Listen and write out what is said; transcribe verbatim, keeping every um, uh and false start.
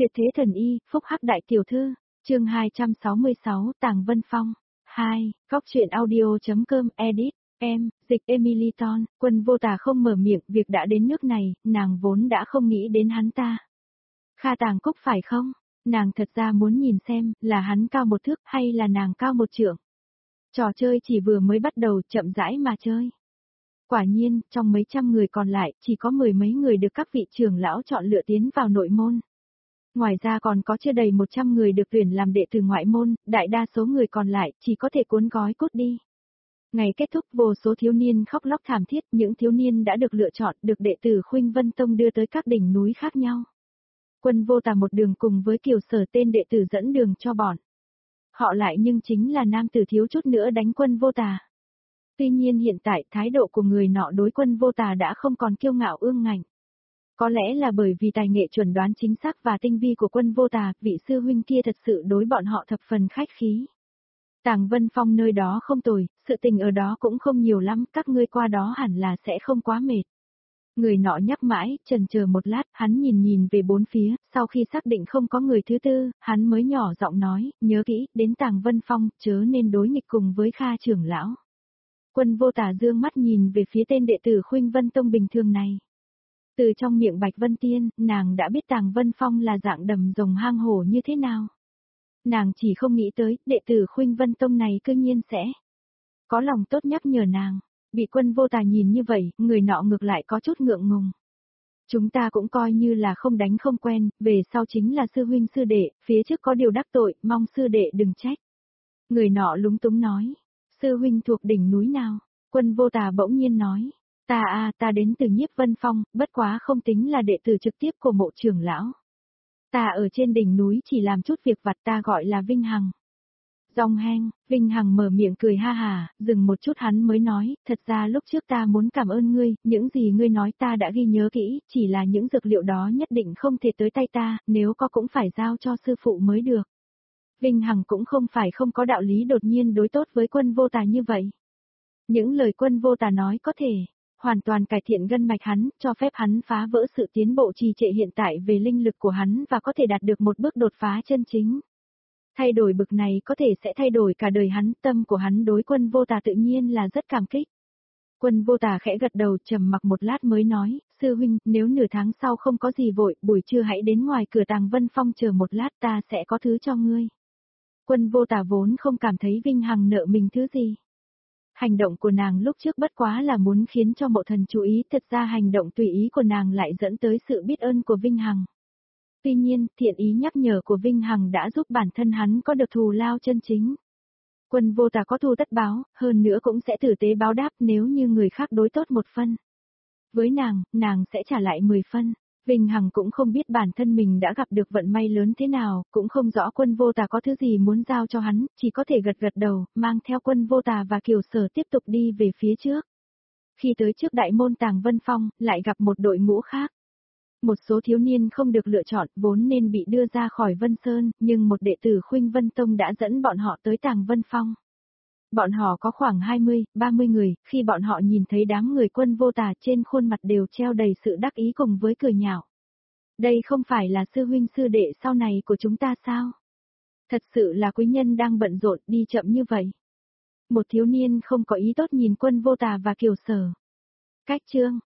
Tuyệt thế thần y, phúc hắc đại tiểu thư, chương hai trăm sáu mươi sáu, Tàng Vân Phong. hai, góc truyện audio.com edit, em, dịch Emily Ton, Quân Vô Tà không mở miệng, việc đã đến nước này, nàng vốn đã không nghĩ đến hắn ta. Kha Tàng Cúc phải không? Nàng thật ra muốn nhìn xem, là hắn cao một thước hay là nàng cao một trượng. Trò chơi chỉ vừa mới bắt đầu, chậm rãi mà chơi. Quả nhiên, trong mấy trăm người còn lại, chỉ có mười mấy người được các vị trưởng lão chọn lựa tiến vào nội môn. Ngoài ra còn có chưa đầy một trăm người được tuyển làm đệ tử ngoại môn, đại đa số người còn lại chỉ có thể cuốn gói cút đi. Ngày kết thúc, vô số thiếu niên khóc lóc thảm thiết, những thiếu niên đã được lựa chọn, được đệ tử Khuynh Vân Tông đưa tới các đỉnh núi khác nhau. Quân Vô Tà một đường cùng với Kiều Sở tên đệ tử dẫn đường cho bọn họ lại, nhưng chính là nam tử thiếu chút nữa đánh Quân Vô Tà. Tuy nhiên hiện tại thái độ của người nọ đối Quân Vô Tà đã không còn kiêu ngạo ương ngạnh. Có lẽ là bởi vì tài nghệ chuẩn đoán chính xác và tinh vi của Quân Vô Tà, vị sư huynh kia thật sự đối bọn họ thập phần khách khí. Tàng Vân Phong nơi đó không tồi, sự tình ở đó cũng không nhiều lắm, các ngươi qua đó hẳn là sẽ không quá mệt. Người nọ nhắc mãi, chần chờ một lát, hắn nhìn nhìn về bốn phía, sau khi xác định không có người thứ tư, hắn mới nhỏ giọng nói, nhớ kỹ, đến Tàng Vân Phong, chớ nên đối nghịch cùng với Kha trưởng lão. Quân Vô Tà dương mắt nhìn về phía tên đệ tử Khuynh Vân Tông bình thường này. Từ trong miệng Bạch Vân Tiên, nàng đã biết Tàng Vân Phong là dạng đầm rồng hang hổ như thế nào. Nàng chỉ không nghĩ tới, đệ tử Khuynh Vân Tông này cư nhiên sẽ có lòng tốt nhắc nhở nàng. Bị Quân Vô Tà nhìn như vậy, người nọ ngược lại có chút ngượng ngùng. Chúng ta cũng coi như là không đánh không quen, về sau chính là sư huynh sư đệ, phía trước có điều đắc tội, mong sư đệ đừng trách. Người nọ lúng túng nói, sư huynh thuộc đỉnh núi nào? Quân Vô Tà bỗng nhiên nói, ta a ta đến từ Nhiếp Vân Phong, bất quá không tính là đệ tử trực tiếp của mộ trưởng lão. Ta ở trên đỉnh núi chỉ làm chút việc vặt, ta gọi là Vinh Hằng. Dòng heng, Vinh Hằng mở miệng cười ha hà, dừng một chút hắn mới nói, thật ra lúc trước ta muốn cảm ơn ngươi, những gì ngươi nói ta đã ghi nhớ kỹ, chỉ là những dược liệu đó nhất định không thể tới tay ta, nếu có cũng phải giao cho sư phụ mới được. Vinh Hằng cũng không phải không có đạo lý đột nhiên đối tốt với Quân Vô Tà như vậy. Những lời Quân Vô Tà nói có thể hoàn toàn cải thiện gân mạch hắn, cho phép hắn phá vỡ sự tiến bộ trì trệ hiện tại về linh lực của hắn và có thể đạt được một bước đột phá chân chính. Thay đổi bực này có thể sẽ thay đổi cả đời hắn, tâm của hắn đối Quân Vô Tà tự nhiên là rất cảm kích. Quân Vô Tà khẽ gật đầu, trầm mặc một lát mới nói, sư huynh, nếu nửa tháng sau không có gì vội, buổi trưa hãy đến ngoài cửa Tàng Vân Phong chờ một lát, ta sẽ có thứ cho ngươi. Quân Vô Tà vốn không cảm thấy Vinh Hằng nợ mình thứ gì. Hành động của nàng lúc trước bất quá là muốn khiến cho mộ thần chú ý, thật ra hành động tùy ý của nàng lại dẫn tới sự biết ơn của Vinh Hằng. Tuy nhiên, thiện ý nhắc nhở của Vinh Hằng đã giúp bản thân hắn có được thù lao chân chính. Quân Vô Tà có thù tất báo, hơn nữa cũng sẽ tử tế báo đáp nếu như người khác đối tốt một phân. Với nàng, nàng sẽ trả lại mười phân. Vinh Hằng cũng không biết bản thân mình đã gặp được vận may lớn thế nào, cũng không rõ Quân Vô Tà có thứ gì muốn giao cho hắn, chỉ có thể gật gật đầu, mang theo Quân Vô Tà và Kiều Sở tiếp tục đi về phía trước. Khi tới trước đại môn Tàng Vân Phong, lại gặp một đội ngũ khác. Một số thiếu niên không được lựa chọn, vốn nên bị đưa ra khỏi Vân Sơn, nhưng một đệ tử Khuynh Vân Tông đã dẫn bọn họ tới Tàng Vân Phong. Bọn họ có khoảng hai mươi, ba mươi người, khi bọn họ nhìn thấy đám người Quân Vô Tà trên khuôn mặt đều treo đầy sự đắc ý cùng với cười nhạo. Đây không phải là sư huynh sư đệ sau này của chúng ta sao? Thật sự là quý nhân đang bận rộn, đi chậm như vậy. Một thiếu niên không có ý tốt nhìn Quân Vô Tà và Kiều Sở. Cách chương